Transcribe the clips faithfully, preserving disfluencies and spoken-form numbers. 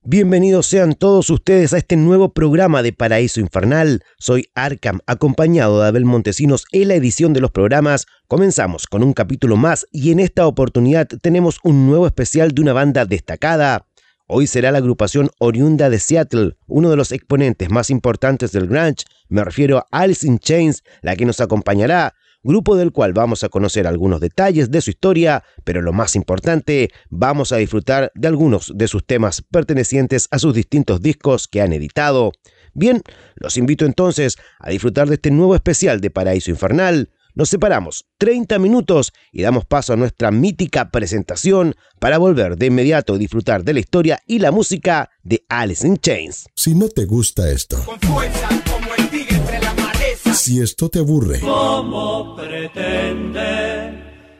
Bienvenidos sean todos ustedes a este nuevo programa de Paraíso Infernal. Soy Arkham, acompañado de Abel Montesinos en la edición de los programas. Comenzamos con un capítulo más y en esta oportunidad tenemos un nuevo especial de una banda destacada. Hoy será la agrupación oriunda de Seattle, uno de los exponentes más importantes del grunge. Me refiero a Alice in Chains, la que nos acompañará. Grupo del cual vamos a conocer algunos detalles de su historia, pero lo más importante, vamos a disfrutar de algunos de sus temas pertenecientes a sus distintos discos que han editado. Bien, los invito entonces a disfrutar de este nuevo especial de Paraíso Infernal. Nos separamos treinta minutos y damos paso a nuestra mítica presentación para volver de inmediato a disfrutar de la historia y la música de Alice in Chains. Si no te gusta esto, con fuerza como el tigre entre la maleza, si esto te aburre, ¿cómo pretende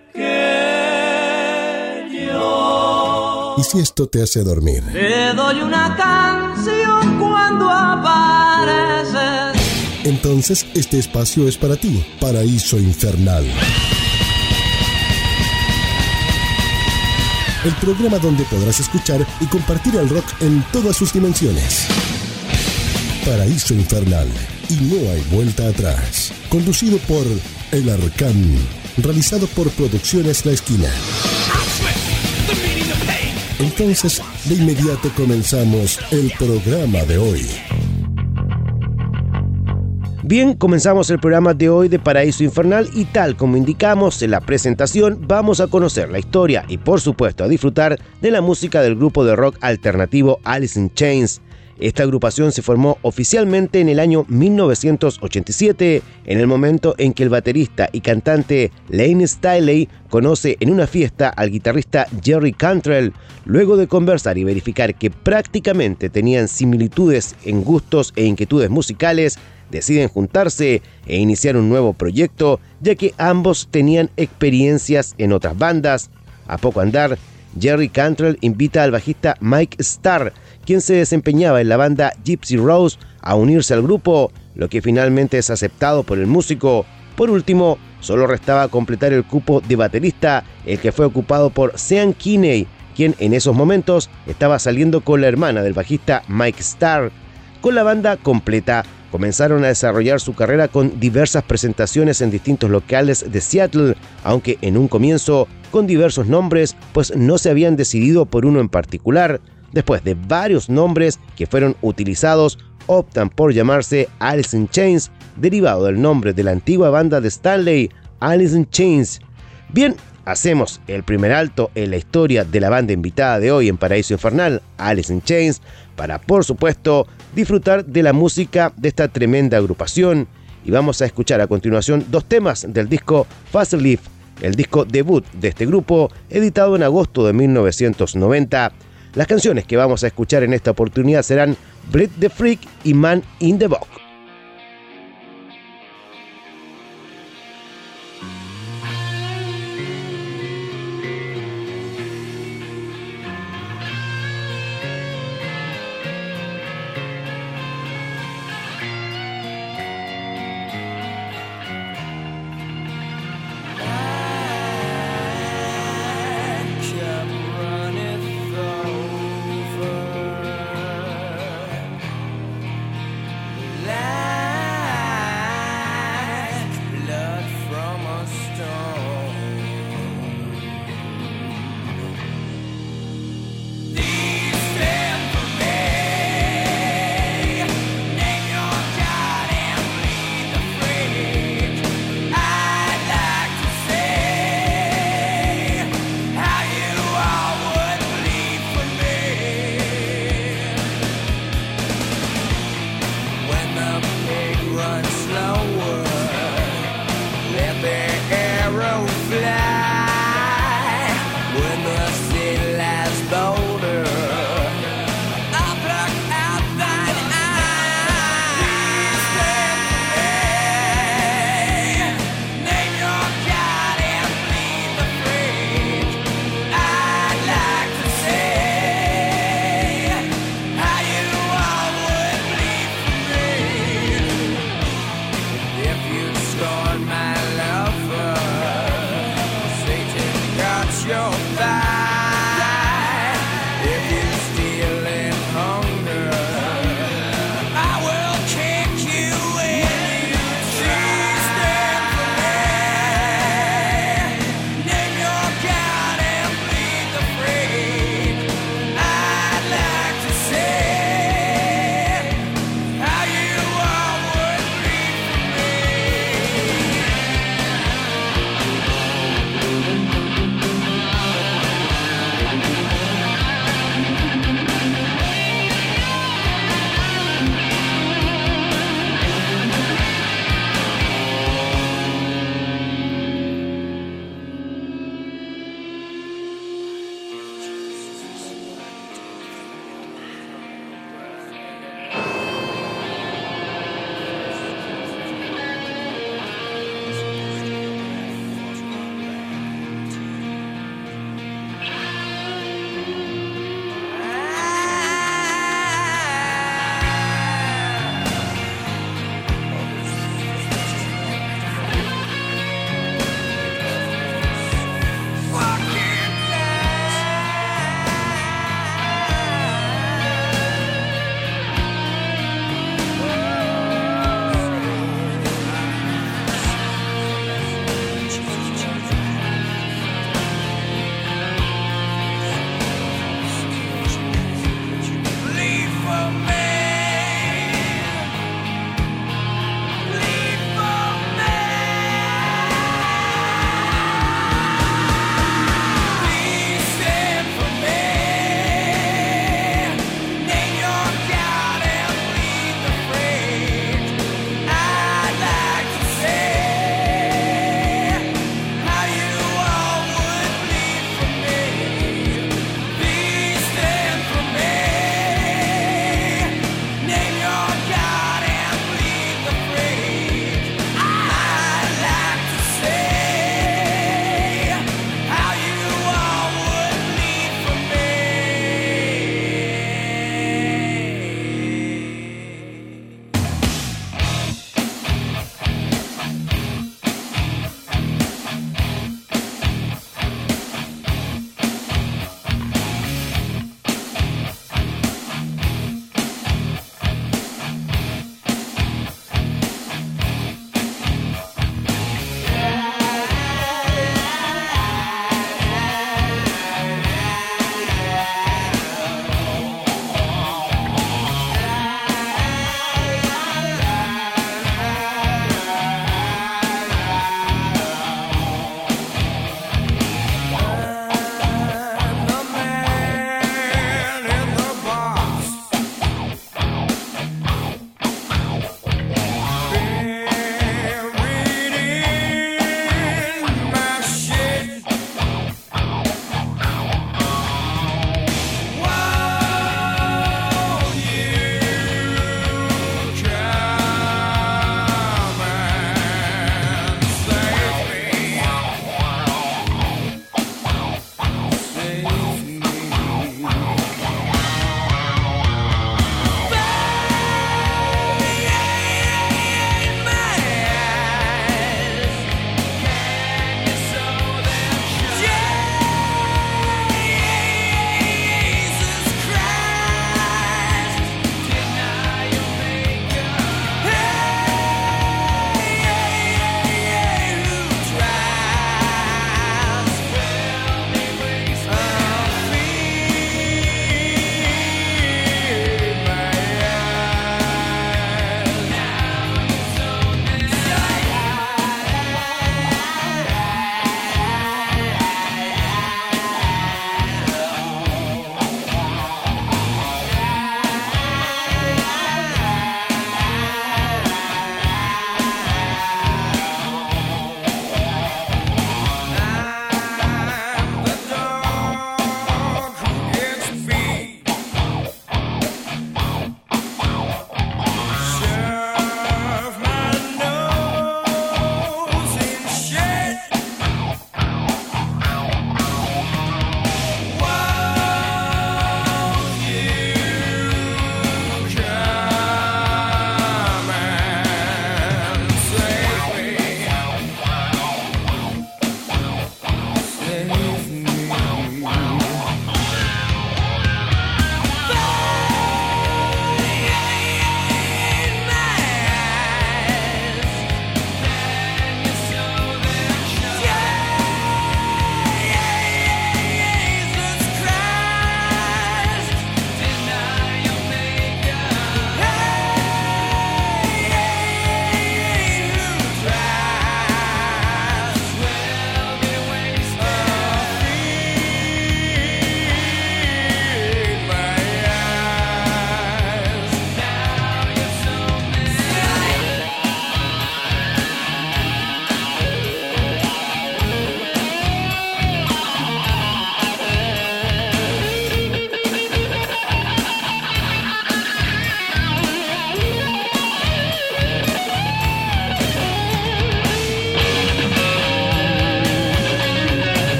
que yo? Y si esto te hace dormir, Te doy una canción cuando apareces. entonces este espacio es para ti. Paraíso Infernal. El programa donde podrás escuchar y compartir el rock en todas sus dimensiones. Paraíso Infernal. Y no hay vuelta atrás. Conducido por El Arcán. Realizado por Producciones La Esquina. Entonces, de inmediato comenzamos el programa de hoy. Bien, comenzamos el programa de hoy de Paraíso Infernal y tal como indicamos en la presentación, vamos a conocer la historia y por supuesto a disfrutar de la música del grupo de rock alternativo Alice in Chains. Esta agrupación se formó oficialmente en el año mil novecientos ochenta y siete, en el momento en que el baterista y cantante Layne Staley conoce en una fiesta al guitarrista Jerry Cantrell. Luego de conversar y verificar que prácticamente tenían similitudes en gustos e inquietudes musicales, deciden juntarse e iniciar un nuevo proyecto, ya que ambos tenían experiencias en otras bandas. A poco andar, Jerry Cantrell invita al bajista Mike Starr, quien se desempeñaba en la banda Gypsy Rose, a unirse al grupo, lo que finalmente es aceptado por el músico. Por último, solo restaba completar el cupo de baterista, el que fue ocupado por Sean Kinney, quien en esos momentos estaba saliendo con la hermana del bajista Mike Starr. Con la banda completa, comenzaron a desarrollar su carrera con diversas presentaciones en distintos locales de Seattle, aunque en un comienzo con diversos nombres, pues no se habían decidido por uno en particular. Después de varios nombres que fueron utilizados, optan por llamarse Alice in Chains, derivado del nombre de la antigua banda de Stanley, Alice in Chains. Bien, hacemos el primer alto en la historia de la banda invitada de hoy en Paraíso Infernal, Alice in Chains, para, por supuesto, disfrutar de la música de esta tremenda agrupación. Y vamos a escuchar a continuación dos temas del disco Fast Life, el disco debut de este grupo, editado en agosto de mil novecientos noventa. Las canciones que vamos a escuchar en esta oportunidad serán Bleed the Freak y Man in the Box. let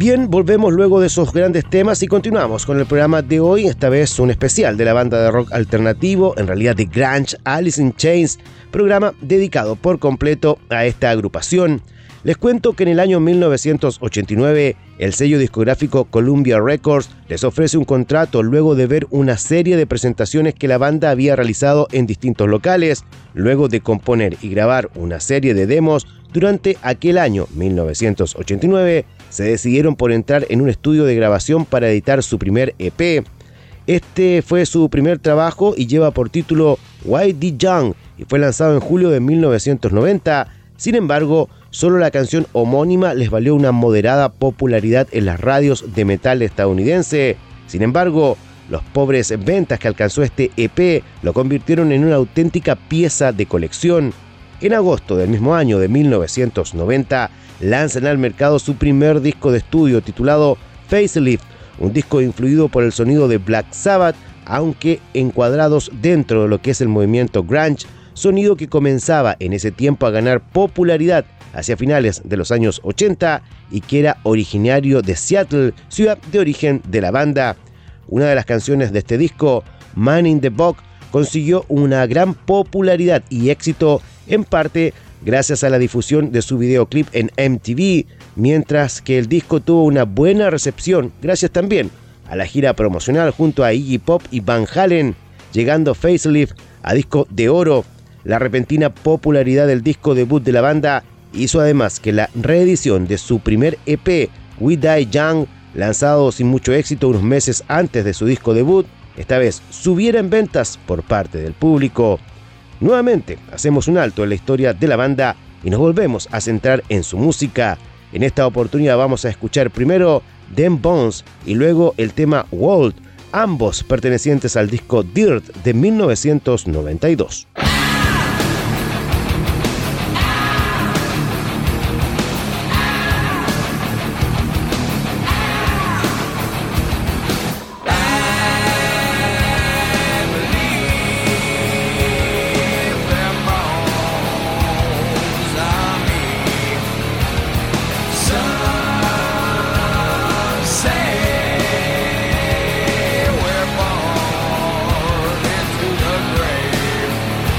Bien, volvemos luego de esos grandes temas y continuamos con el programa de hoy, esta vez un especial de la banda de rock alternativo, en realidad de grunge, Alice in Chains, programa dedicado por completo a esta agrupación. Les cuento que en el año mil novecientos ochenta y nueve, el sello discográfico Columbia Records les ofrece un contrato luego de ver una serie de presentaciones que la banda había realizado en distintos locales, luego de componer y grabar una serie de demos. Durante aquel año mil novecientos ochenta y nueve, se decidieron por entrar en un estudio de grabación para editar su primer E P. Este fue su primer trabajo y lleva por título Why the Young y fue lanzado en julio de mil novecientos noventa. Sin embargo, solo la canción homónima les valió una moderada popularidad en las radios de metal estadounidense. Sin embargo, los pobres ventas que alcanzó este E P lo convirtieron en una auténtica pieza de colección. En agosto del mismo año de mil novecientos noventa, lanzan al mercado su primer disco de estudio titulado Facelift, un disco influido por el sonido de Black Sabbath, aunque encuadrados dentro de lo que es el movimiento grunge, sonido que comenzaba en ese tiempo a ganar popularidad hacia finales de los años ochenta y que era originario de Seattle, ciudad de origen de la banda. Una de las canciones de este disco, Man in the Box, consiguió una gran popularidad y éxito en parte gracias a la difusión de su videoclip en M T V, mientras que el disco tuvo una buena recepción gracias también a la gira promocional junto a Iggy Pop y Van Halen, llegando Facelift a disco de oro. La repentina popularidad del disco debut de la banda hizo además que la reedición de su primer E P, We Die Young, lanzado sin mucho éxito unos meses antes de su disco debut, esta vez subiera en ventas por parte del público. Nuevamente hacemos un alto en la historia de la banda y nos volvemos a centrar en su música. En esta oportunidad vamos a escuchar primero Them Bones y luego el tema World, ambos pertenecientes al disco Dirt de mil novecientos noventa y dos. We're born into the grave.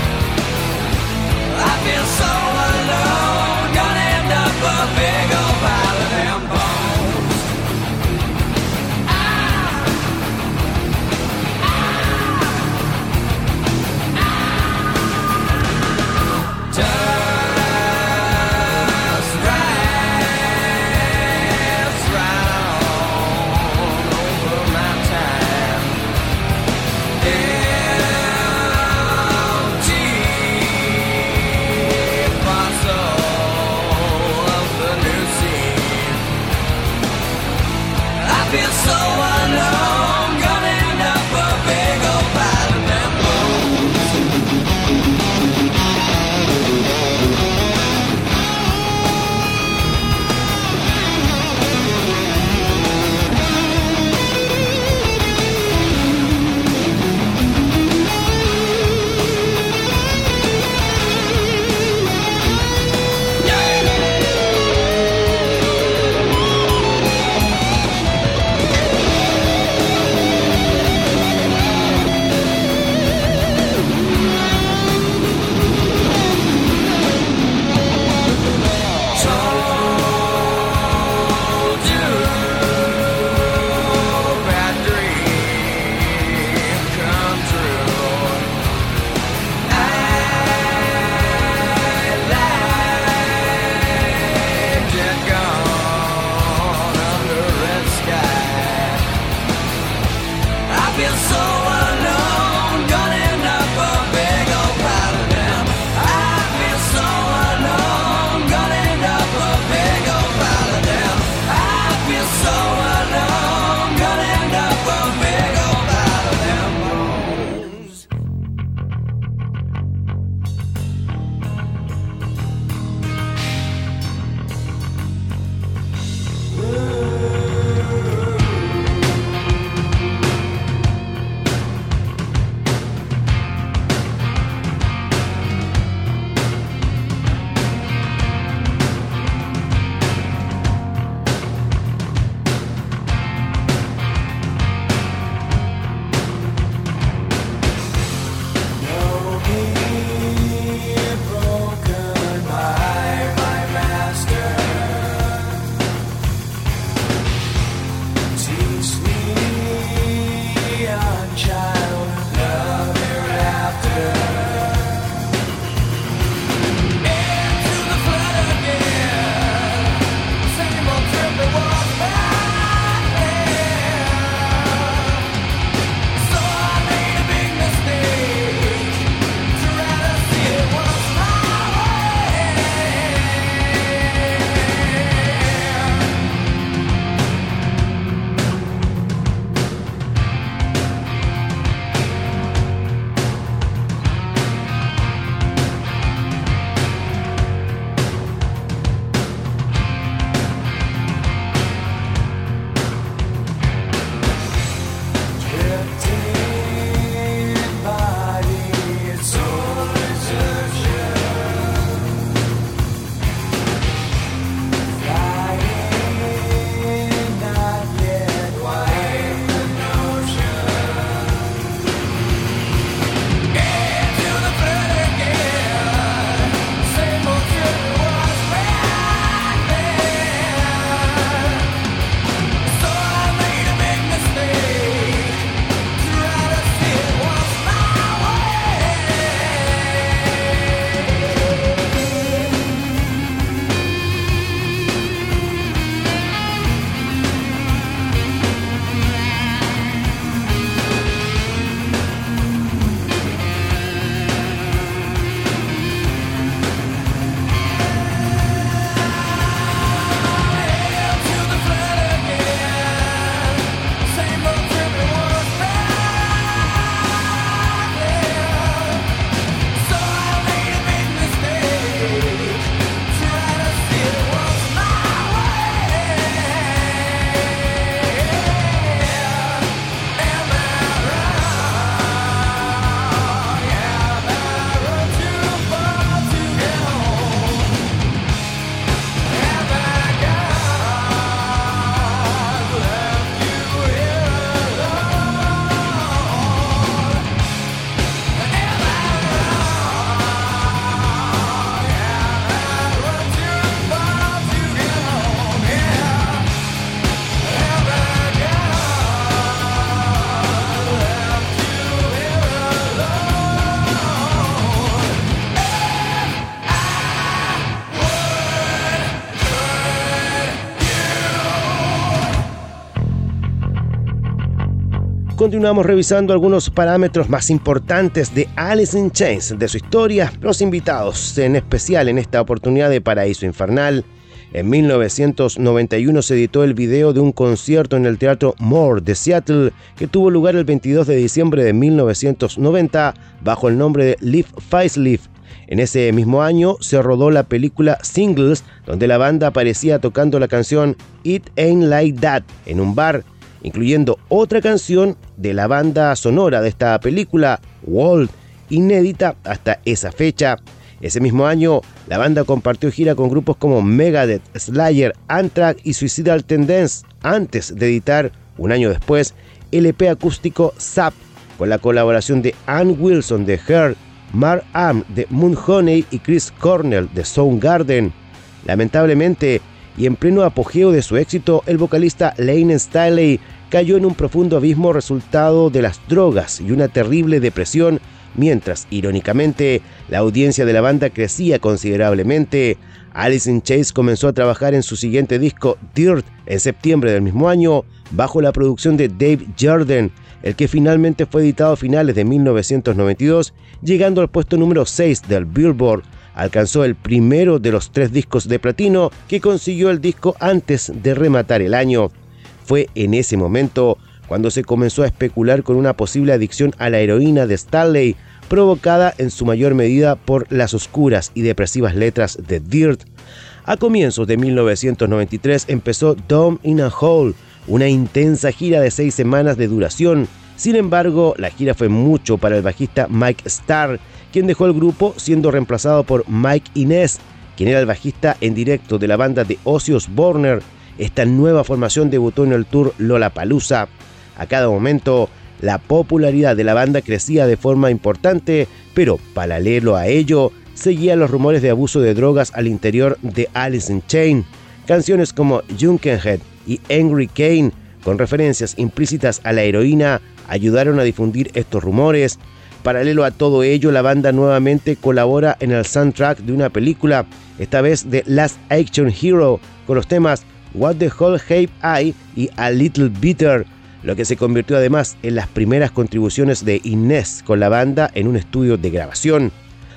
continuamos revisando algunos parámetros más importantes de Alice in Chains, de su historia, los invitados, en especial en esta oportunidad de Paraíso Infernal. En mil novecientos noventa y uno se editó el video de un concierto en el Teatro Moore de Seattle que tuvo lugar el veintidós de diciembre de mil novecientos noventa bajo el nombre de Live Facelift. En ese mismo año se rodó la película Singles, donde la banda aparecía tocando la canción It Ain't Like That en un bar, incluyendo otra canción de la banda sonora de esta película, World, inédita hasta esa fecha. Ese mismo año, la banda compartió gira con grupos como Megadeth, Slayer, Anthrax y Suicidal Tendencies, antes de editar, un año después, el E P acústico Zap, con la colaboración de Ann Wilson de Her, Mark Am de Mudhoney y Chris Cornell de Soundgarden. Lamentablemente, y en pleno apogeo de su éxito, el vocalista Layne Staley cayó en un profundo abismo resultado de las drogas y una terrible depresión, mientras, irónicamente, la audiencia de la banda crecía considerablemente. Alice in Chains comenzó a trabajar en su siguiente disco, Dirt, en septiembre del mismo año, bajo la producción de Dave Jordan, el que finalmente fue editado a finales de mil novecientos noventa y dos, llegando al puesto número seis del Billboard. Alcanzó el primero de los tres discos de platino que consiguió el disco antes de rematar el año. Fue en ese momento cuando se comenzó a especular con una posible adicción a la heroína de Staley, provocada en su mayor medida por las oscuras y depresivas letras de Dirt. A comienzos de mil novecientos noventa y tres empezó Dumb in a Hole, una intensa gira de seis semanas de duración. Sin embargo, la gira fue mucho para el bajista Mike Starr, quien dejó el grupo siendo reemplazado por Mike Inez, quien era el bajista en directo de la banda de Ozzy Osbourne. Esta nueva formación debutó en el tour Lollapalooza. A cada momento, la popularidad de la banda crecía de forma importante, pero paralelo a ello, seguían los rumores de abuso de drogas al interior de Alice in Chains. Canciones como Junkhead y Angry Kane, con referencias implícitas a la heroína, ayudaron a difundir estos rumores. Paralelo a todo ello, la banda nuevamente colabora en el soundtrack de una película, esta vez de Last Action Hero, con los temas What the Hell Have I y A Little Bitter, lo que se convirtió además en las primeras contribuciones de Inez con la banda en un estudio de grabación.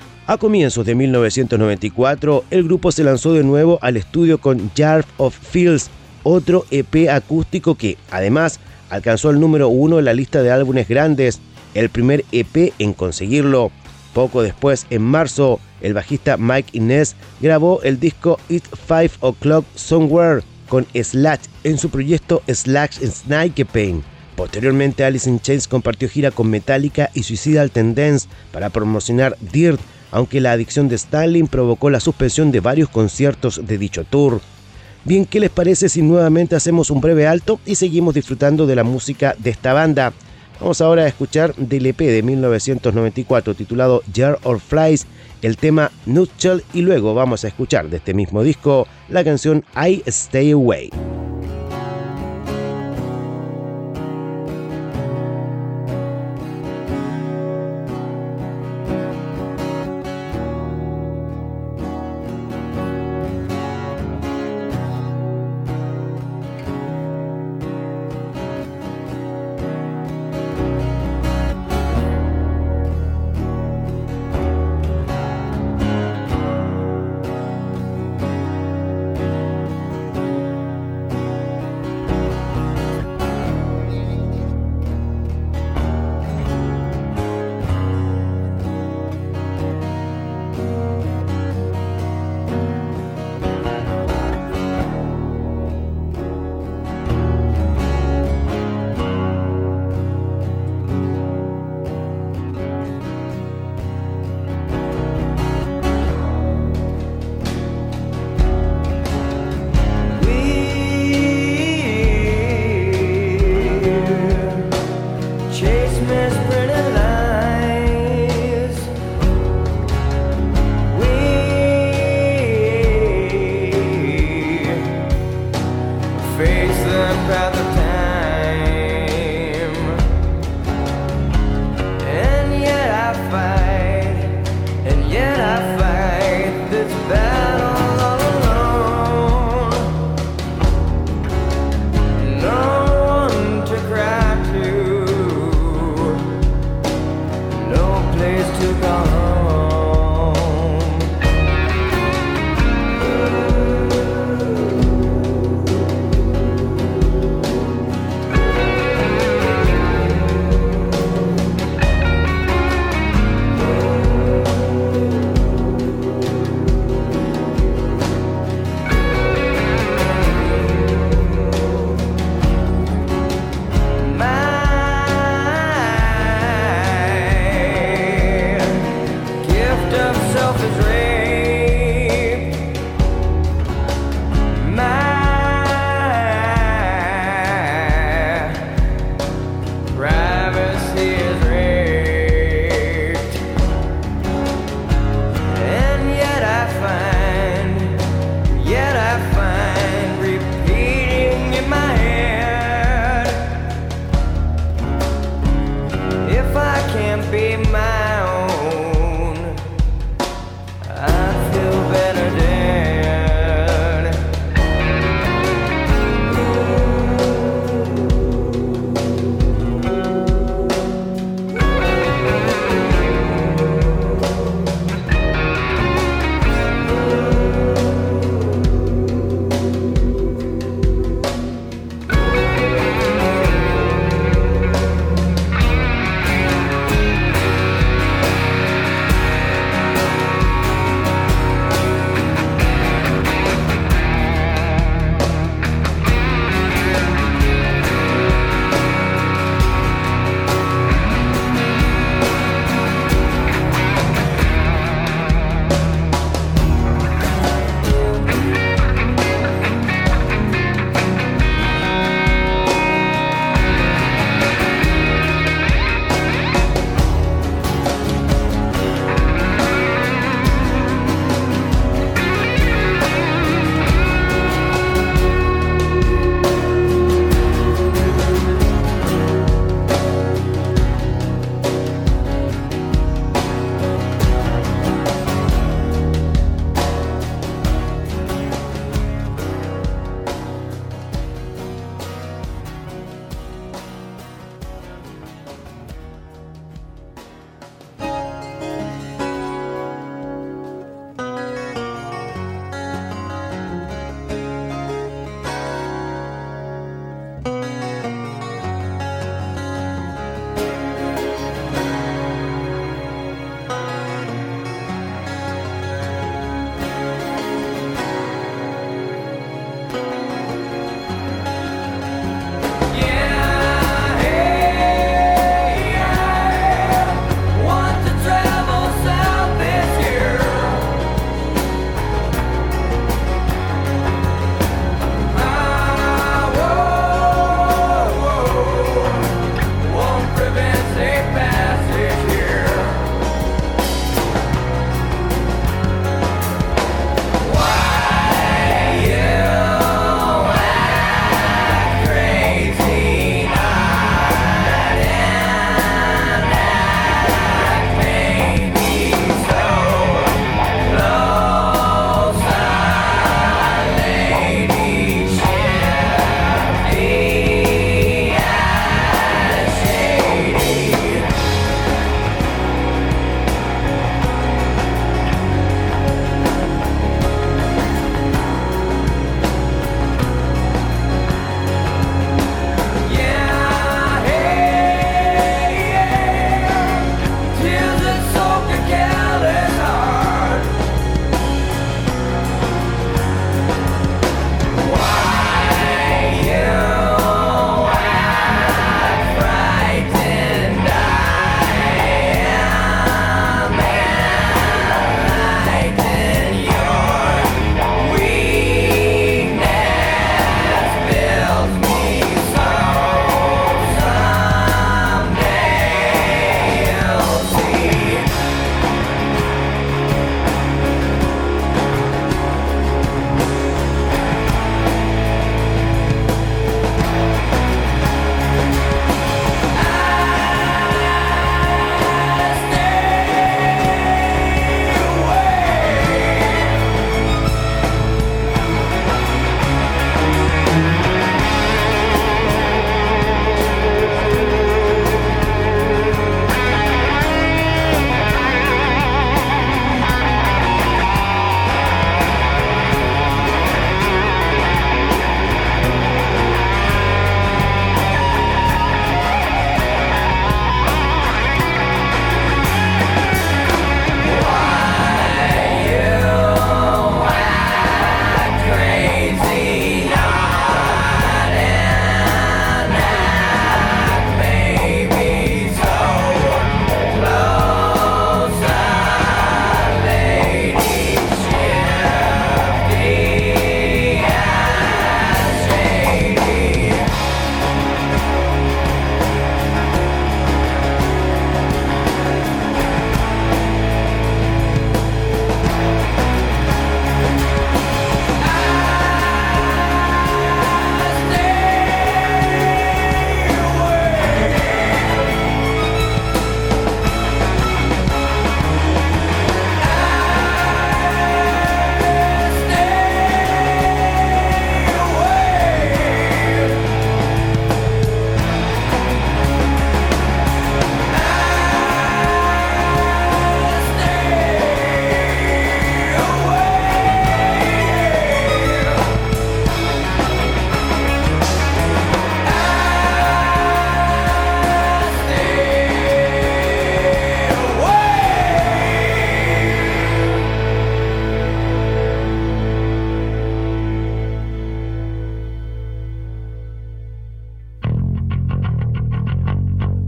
A comienzos de mil novecientos noventa y cuatro, el grupo se lanzó de nuevo al estudio con Jar of Fields, otro E P acústico que, además, alcanzó el número uno en la lista de álbumes grandes, el primer E P en conseguirlo. Poco después, en marzo, el bajista Mike Inez grabó el disco It's Five O'Clock Somewhere con Slash en su proyecto Slash Snake Pain. Posteriormente, Alice in Chains compartió gira con Metallica y Suicidal Tendencies para promocionar Dirt, aunque la adicción de Stalin provocó la suspensión de varios conciertos de dicho tour. Bien, ¿qué les parece si nuevamente hacemos un breve alto y seguimos disfrutando de la música de esta banda? Vamos ahora a escuchar del E P de mil novecientos noventa y cuatro titulado Jar of Flies, el tema Nutshell, y luego vamos a escuchar de este mismo disco la canción I Stay Away.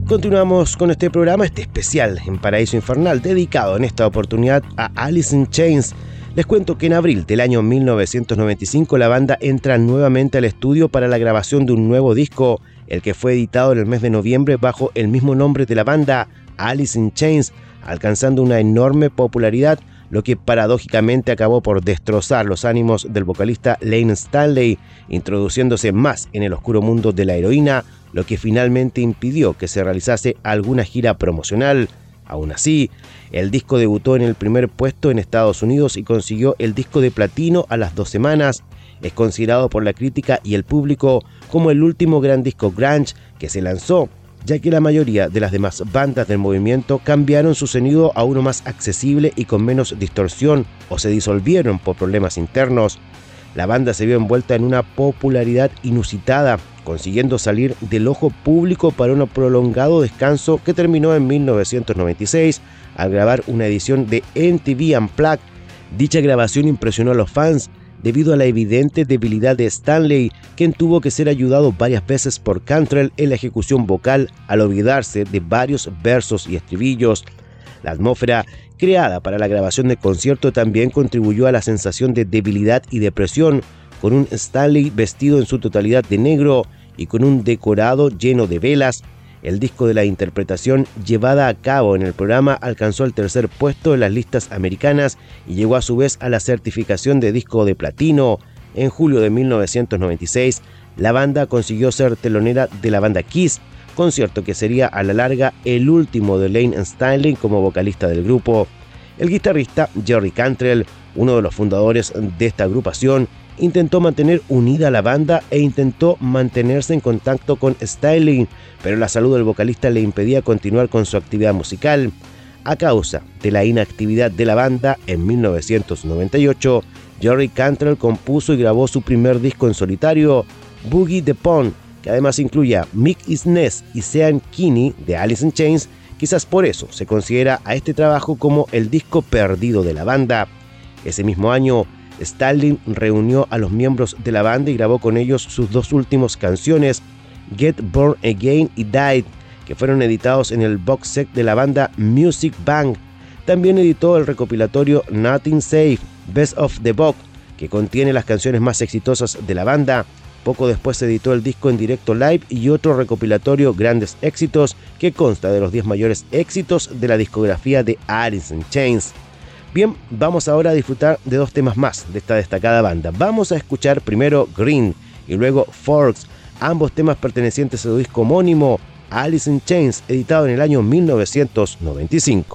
Continuamos con este programa, este especial en Paraíso Infernal, dedicado en esta oportunidad a Alice in Chains. Les cuento que en abril del año mil novecientos noventa y cinco la banda entra nuevamente al estudio para la grabación de un nuevo disco, el que fue editado en el mes de noviembre bajo el mismo nombre de la banda, Alice in Chains, alcanzando una enorme popularidad, lo que paradójicamente acabó por destrozar los ánimos del vocalista Layne Staley, introduciéndose más en el oscuro mundo de la heroína, lo que finalmente impidió que se realizase alguna gira promocional. Aún así, el disco debutó en el primer puesto en Estados Unidos y consiguió el disco de platino a las dos semanas. Es considerado por la crítica y el público como el último gran disco grunge que se lanzó, ya que la mayoría de las demás bandas del movimiento cambiaron su sonido a uno más accesible y con menos distorsión o se disolvieron por problemas internos. La banda se vio envuelta en una popularidad inusitada, consiguiendo salir del ojo público para un prolongado descanso que terminó en mil novecientos noventa y seis al grabar una edición de M T V Unplugged. Dicha grabación impresionó a los fans debido a la evidente debilidad de Stanley, quien tuvo que ser ayudado varias veces por Cantrell en la ejecución vocal al olvidarse de varios versos y estribillos. La atmósfera creada para la grabación del concierto también contribuyó a la sensación de debilidad y depresión, con un Stanley vestido en su totalidad de negro y con un decorado lleno de velas. El disco de la interpretación llevada a cabo en el programa alcanzó el tercer puesto en las listas americanas y llegó a su vez a la certificación de disco de platino. En julio de mil novecientos noventa y seis, la banda consiguió ser telonera de la banda Kiss, concierto que sería a la larga el último de Layne Staley como vocalista del grupo. El guitarrista Jerry Cantrell, uno de los fundadores de esta agrupación, intentó mantener unida a la banda e intentó mantenerse en contacto con Staley, pero la salud del vocalista le impedía continuar con su actividad musical. A causa de la inactividad de la banda, en mil novecientos noventa y ocho, Jerry Cantrell compuso y grabó su primer disco en solitario, Boogie the Pond, que además incluía Mick Isness y Sean Kinney de Alice in Chains. Quizás por eso se considera a este trabajo como el disco perdido de la banda. Ese mismo año, Staley reunió a los miembros de la banda y grabó con ellos sus dos últimas canciones, Get Born Again y Died, que fueron editados en el box set de la banda Music Bank. También editó el recopilatorio Nothing Safe, Best of the Box, que contiene las canciones más exitosas de la banda. Poco después se editó el disco en directo live y otro recopilatorio Grandes Éxitos, que consta de los diez mayores éxitos de la discografía de Alice in Chains. Bien, vamos ahora a disfrutar de dos temas más de esta destacada banda. Vamos a escuchar primero Green y luego Forks, ambos temas pertenecientes a su disco homónimo Alice in Chains, editado en el año mil novecientos noventa y cinco.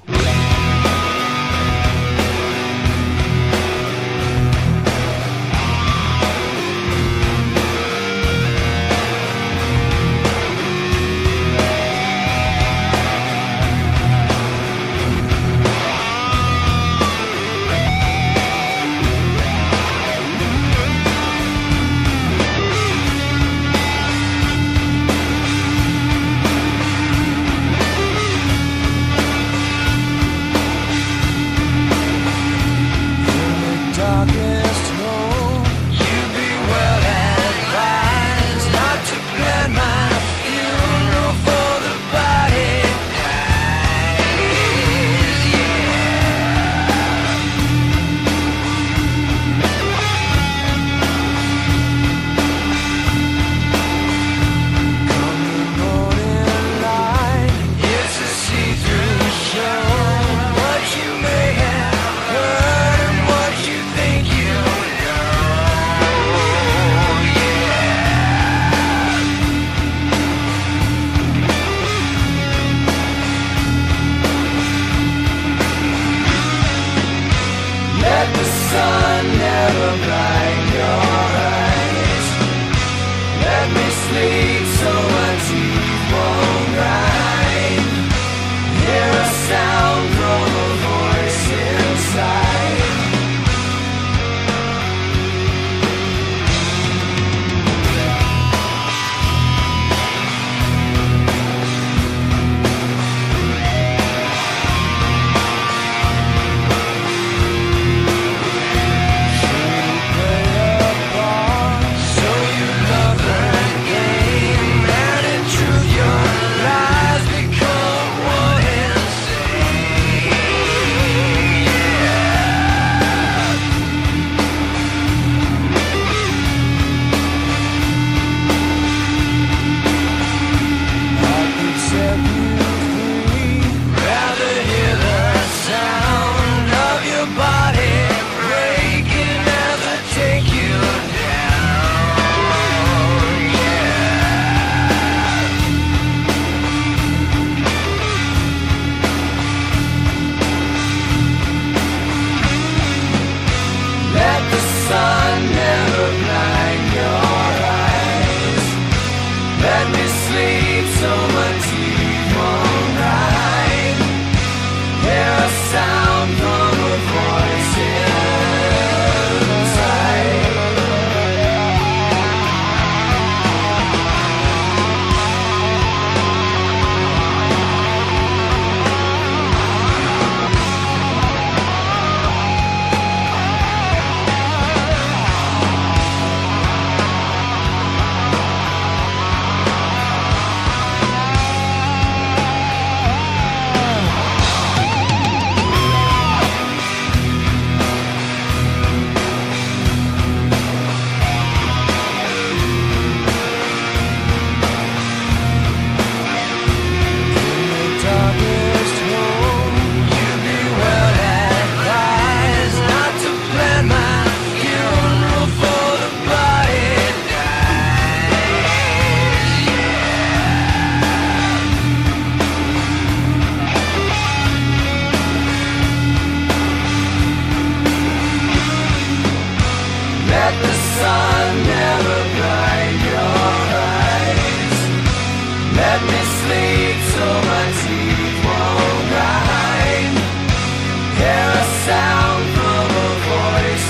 sun never blind your eyes. Let me sleep so my teeth won't grind. Hear a sound from a voice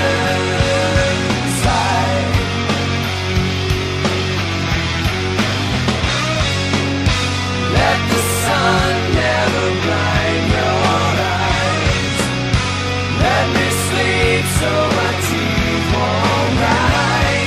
inside. Let the sun never blind your eyes. Let me sleep so my teeth won't grind.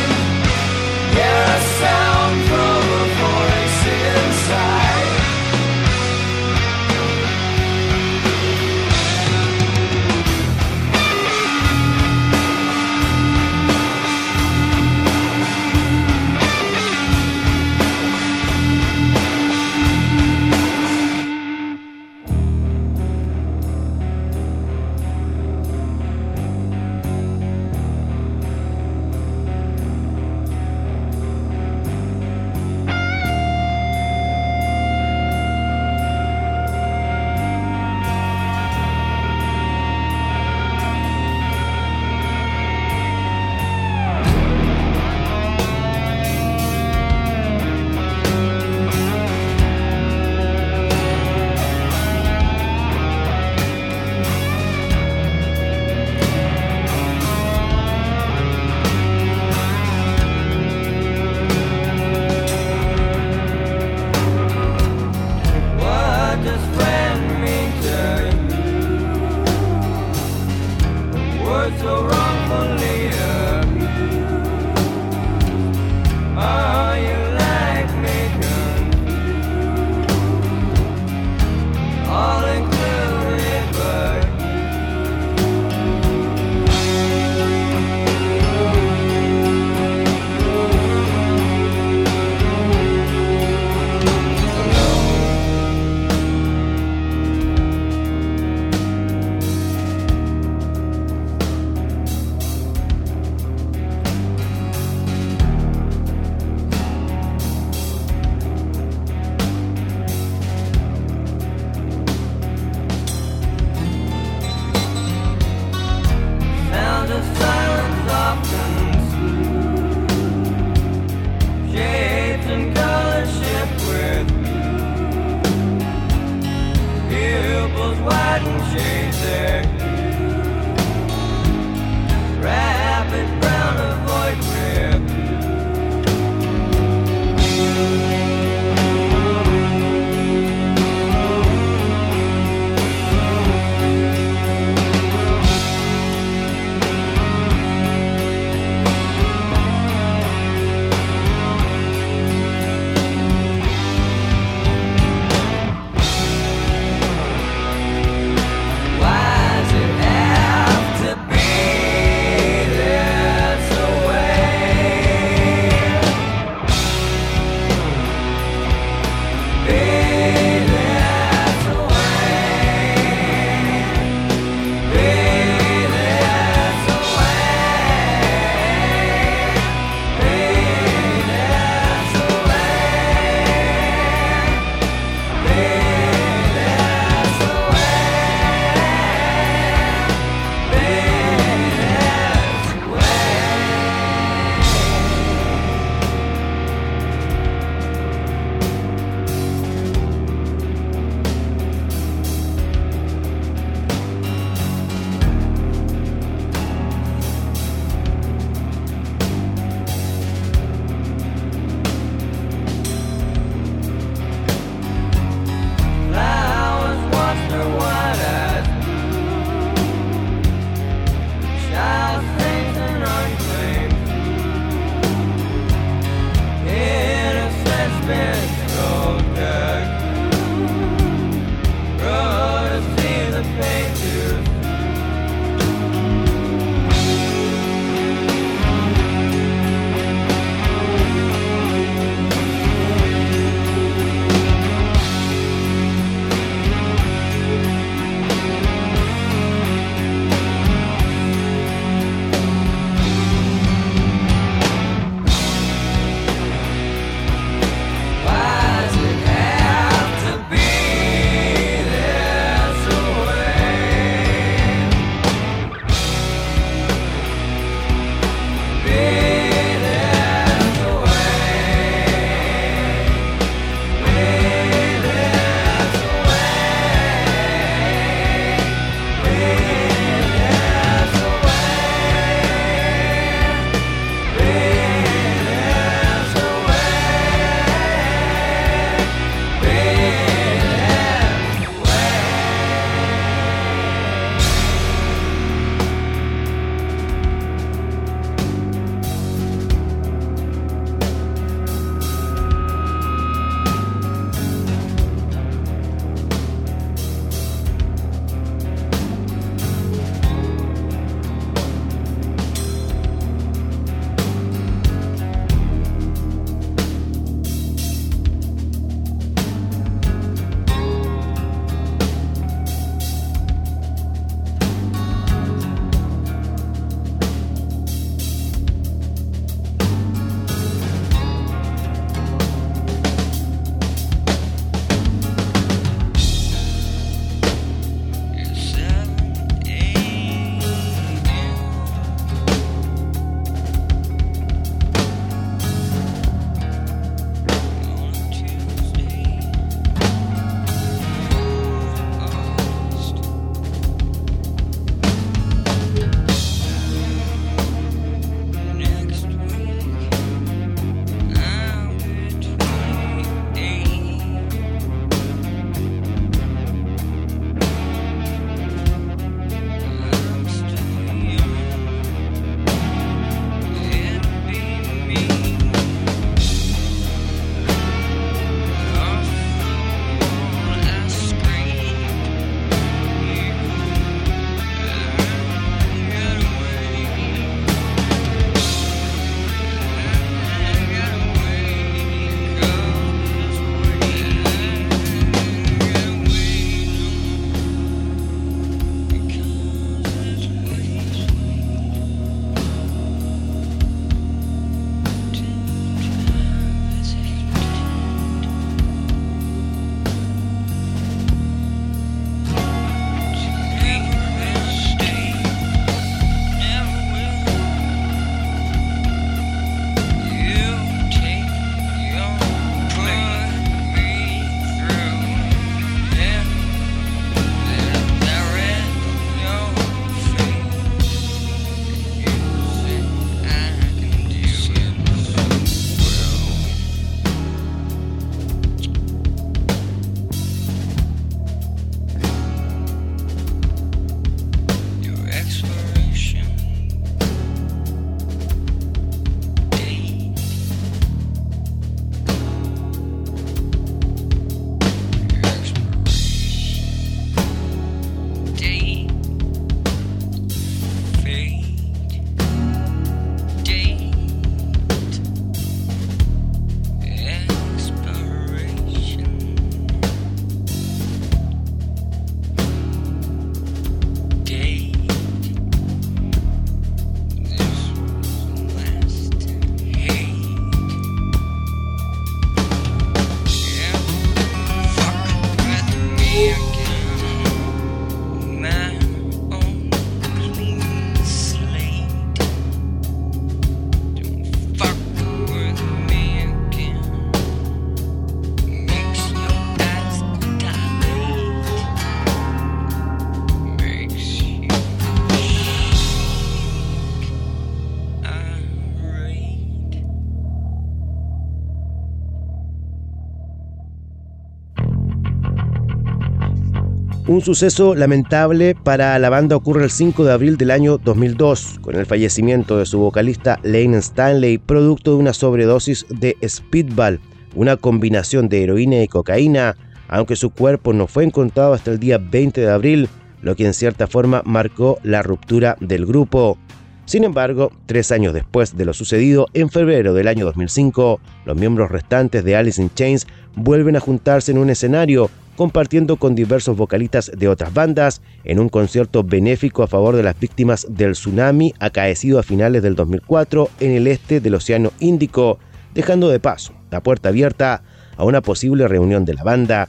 Un suceso lamentable para la banda ocurre el cinco de abril del año dos mil dos, con el fallecimiento de su vocalista Layne Staley, producto de una sobredosis de Speedball, una combinación de heroína y cocaína, aunque su cuerpo no fue encontrado hasta el día veinte de abril, lo que en cierta forma marcó la ruptura del grupo. Sin embargo, tres años después de lo sucedido, en febrero del año dos mil cinco, los miembros restantes de Alice in Chains vuelven a juntarse en un escenario, compartiendo con diversos vocalistas de otras bandas en un concierto benéfico a favor de las víctimas del tsunami acaecido a finales del dos mil cuatro en el este del Océano Índico, dejando de paso la puerta abierta a una posible reunión de la banda.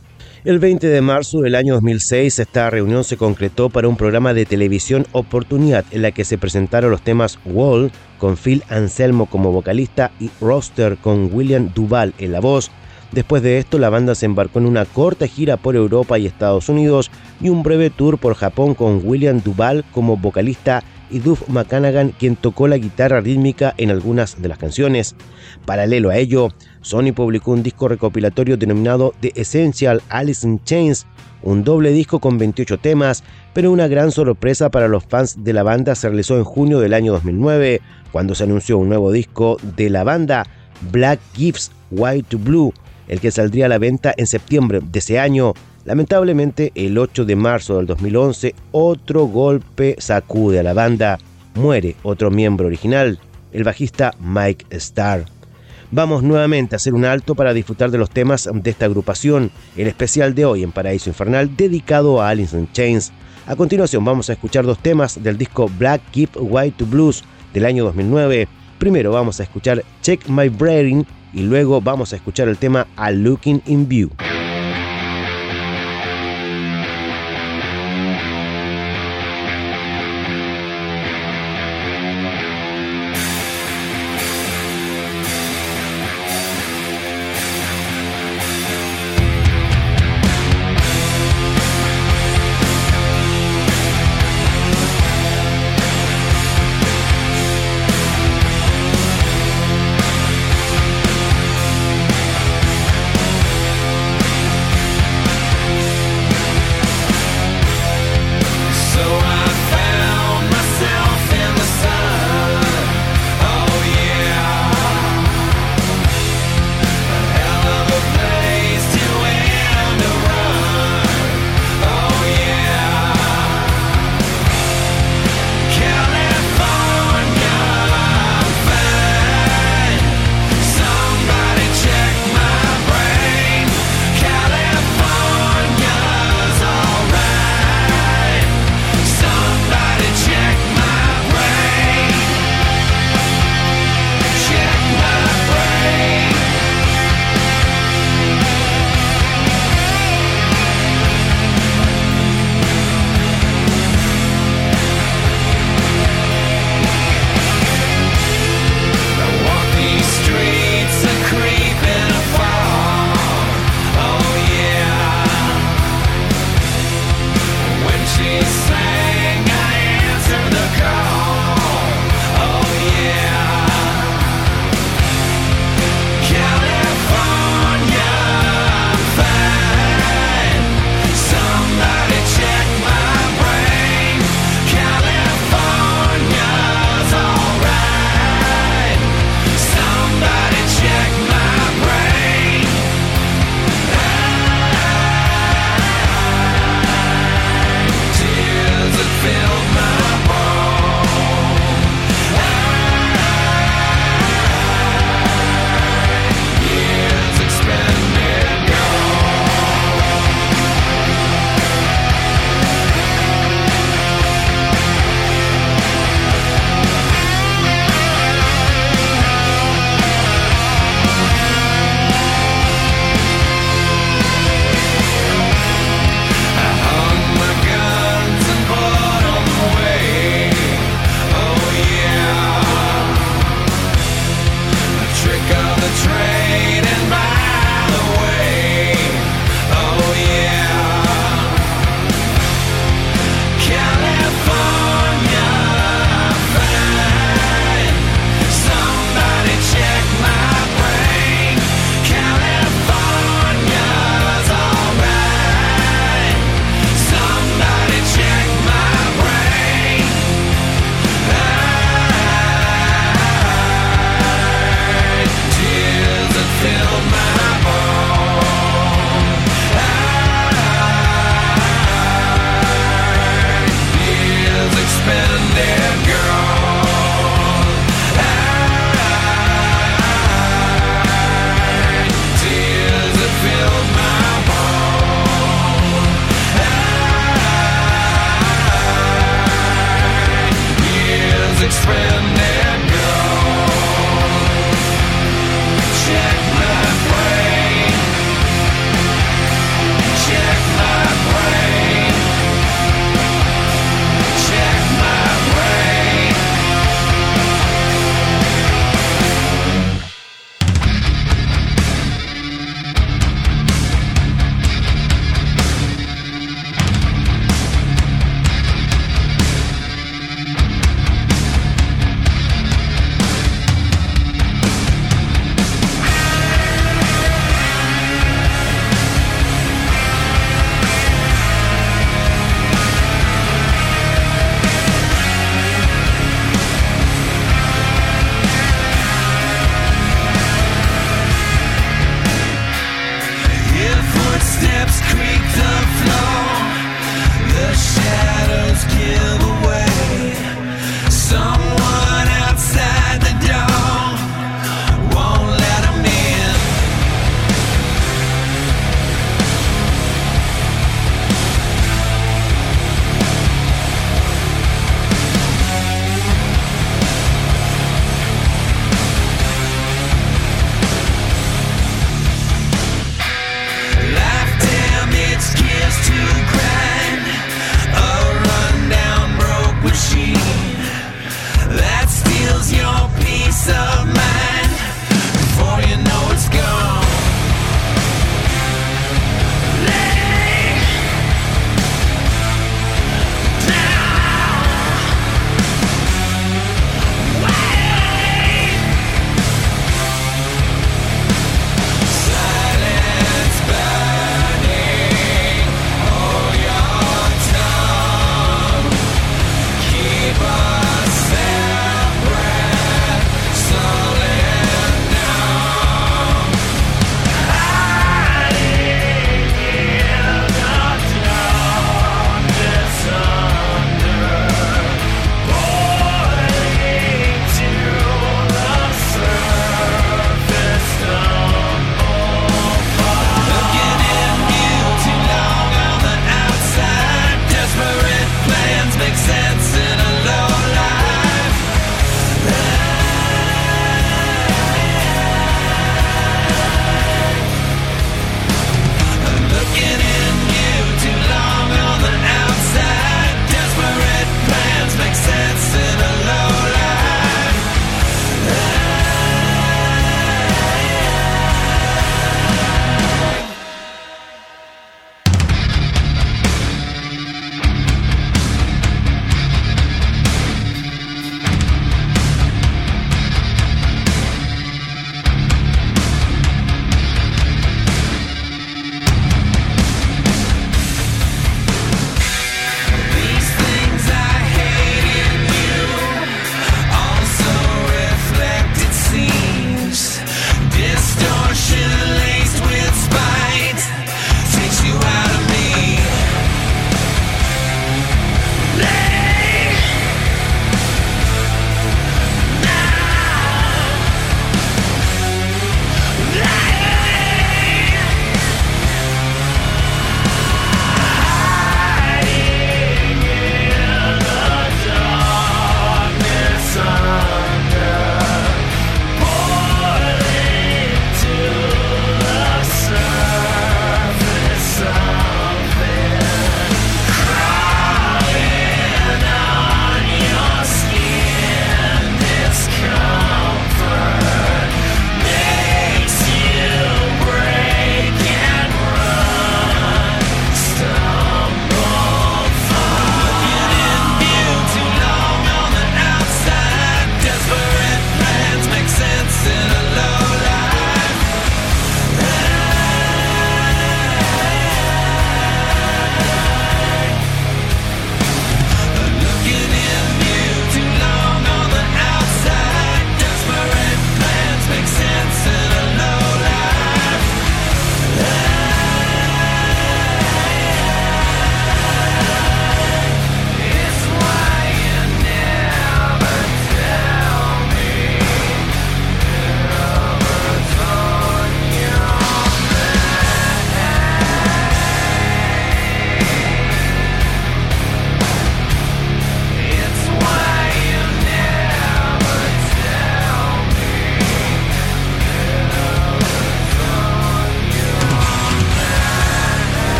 El veinte de marzo del año dos mil seis, esta reunión se concretó para un programa de televisión Oportunidad, en la que se presentaron los temas Wall, con Phil Anselmo como vocalista, y Roster, con William Duvall en la voz. Después de esto, la banda se embarcó en una corta gira por Europa y Estados Unidos y un breve tour por Japón con William Duvall como vocalista y Duff McCanagan, quien tocó la guitarra rítmica en algunas de las canciones. Paralelo a ello, Sony publicó un disco recopilatorio denominado The Essential Alice in Chains, un doble disco con veintiocho temas, pero una gran sorpresa para los fans de la banda se realizó en junio del año dos mil nueve, cuando se anunció un nuevo disco de la banda, Black Gives White to Blue, el que saldría a la venta en septiembre de ese año. Lamentablemente, el ocho de marzo del dos mil once, otro golpe sacude a la banda. Muere otro miembro original, el bajista Mike Starr. Vamos nuevamente a hacer un alto para disfrutar de los temas de esta agrupación, el especial de hoy en Paraíso Infernal dedicado a Alice in Chains. A continuación vamos a escuchar dos temas del disco Black Keep White to Blues del año dos mil nueve. Primero vamos a escuchar Check My Brain y luego vamos a escuchar el tema A Looking in View. Check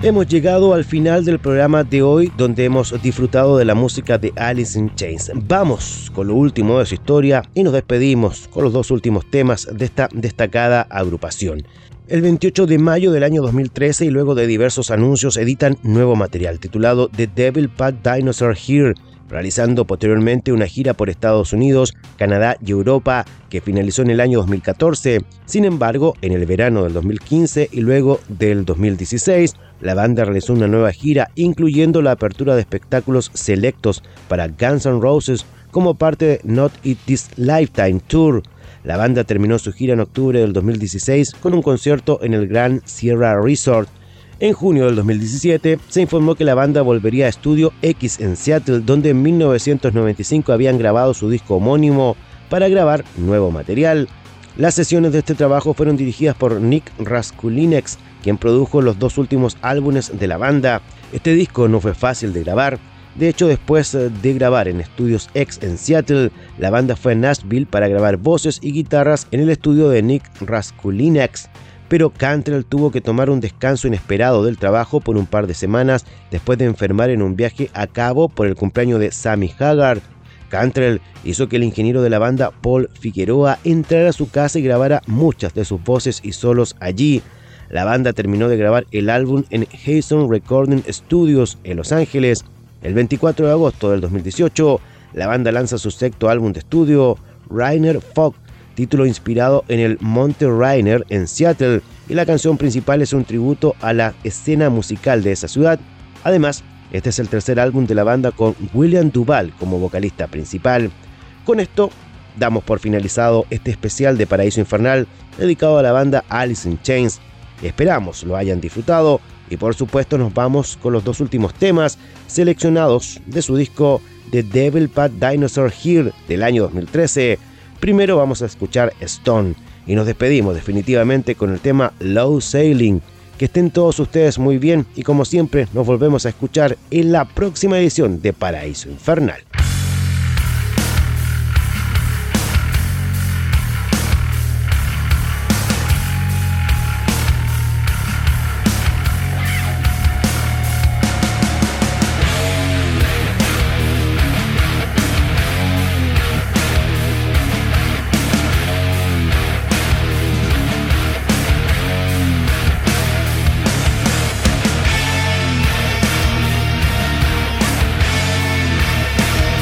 Hemos llegado al final del programa de hoy, donde hemos disfrutado de la música de Alice in Chains. Vamos con lo último de su historia y nos despedimos con los dos últimos temas de esta destacada agrupación. El veintiocho de mayo del año dos mil trece, y luego de diversos anuncios, editan nuevo material titulado The Devil Put Dinosaur Here, realizando posteriormente una gira por Estados Unidos, Canadá y Europa, que finalizó en el año dos mil catorce. Sin embargo, en el verano del dos mil quince y luego del dos mil dieciséis, la banda realizó una nueva gira, incluyendo la apertura de espectáculos selectos para Guns N' Roses como parte de Not It This Lifetime Tour. La banda terminó su gira en octubre del dos mil dieciséis con un concierto en el Grand Sierra Resort. En junio del dos mil diecisiete se informó que la banda volvería a Estudio X en Seattle, donde en mil novecientos noventa y cinco habían grabado su disco homónimo, para grabar nuevo material. Las sesiones de este trabajo fueron dirigidas por Nick Raskulinecz, quien produjo los dos últimos álbumes de la banda. Este disco no fue fácil de grabar. De hecho, después de grabar en Estudios X en Seattle, la banda fue a Nashville para grabar voces y guitarras en el estudio de Nick Raskulinecz. Pero Cantrell tuvo que tomar un descanso inesperado del trabajo por un par de semanas después de enfermar en un viaje a Cabo por el cumpleaños de Sammy Hagar. Cantrell hizo que el ingeniero de la banda, Paul Figueroa, entrara a su casa y grabara muchas de sus voces y solos allí. La banda terminó de grabar el álbum en Hayson Recording Studios en Los Ángeles. El veinticuatro de agosto del dos mil dieciocho, la banda lanza su sexto álbum de estudio, Rainer Fog, título inspirado en el Monte Rainier en Seattle, y la canción principal es un tributo a la escena musical de esa ciudad. Además, este es el tercer álbum de la banda con William Duvall como vocalista principal. Con esto, damos por finalizado este especial de Paraíso Infernal dedicado a la banda Alice in Chains. Esperamos lo hayan disfrutado y por supuesto nos vamos con los dos últimos temas seleccionados de su disco The Devil Put Dinosaur Here del año dos mil trece. Primero vamos a escuchar Stone y nos despedimos definitivamente con el tema Low Sailing. Que estén todos ustedes muy bien y como siempre nos volvemos a escuchar en la próxima edición de Paraíso Infernal. Low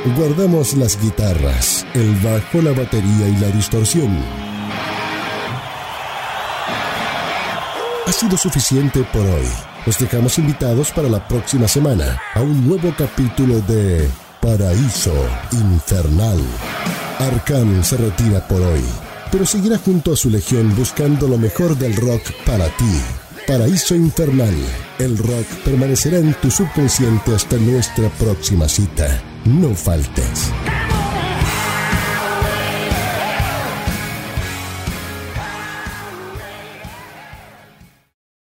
Guardamos las guitarras, el bajo, la batería y la distorsión. Ha sido suficiente por hoy. Los dejamos invitados para la próxima semana a un nuevo capítulo de Paraíso Infernal. Arkham se retira por hoy, pero seguirá junto a su legión buscando lo mejor del rock para ti. Paraíso Infernal. El rock permanecerá en tu subconsciente hasta nuestra próxima cita. No faltes.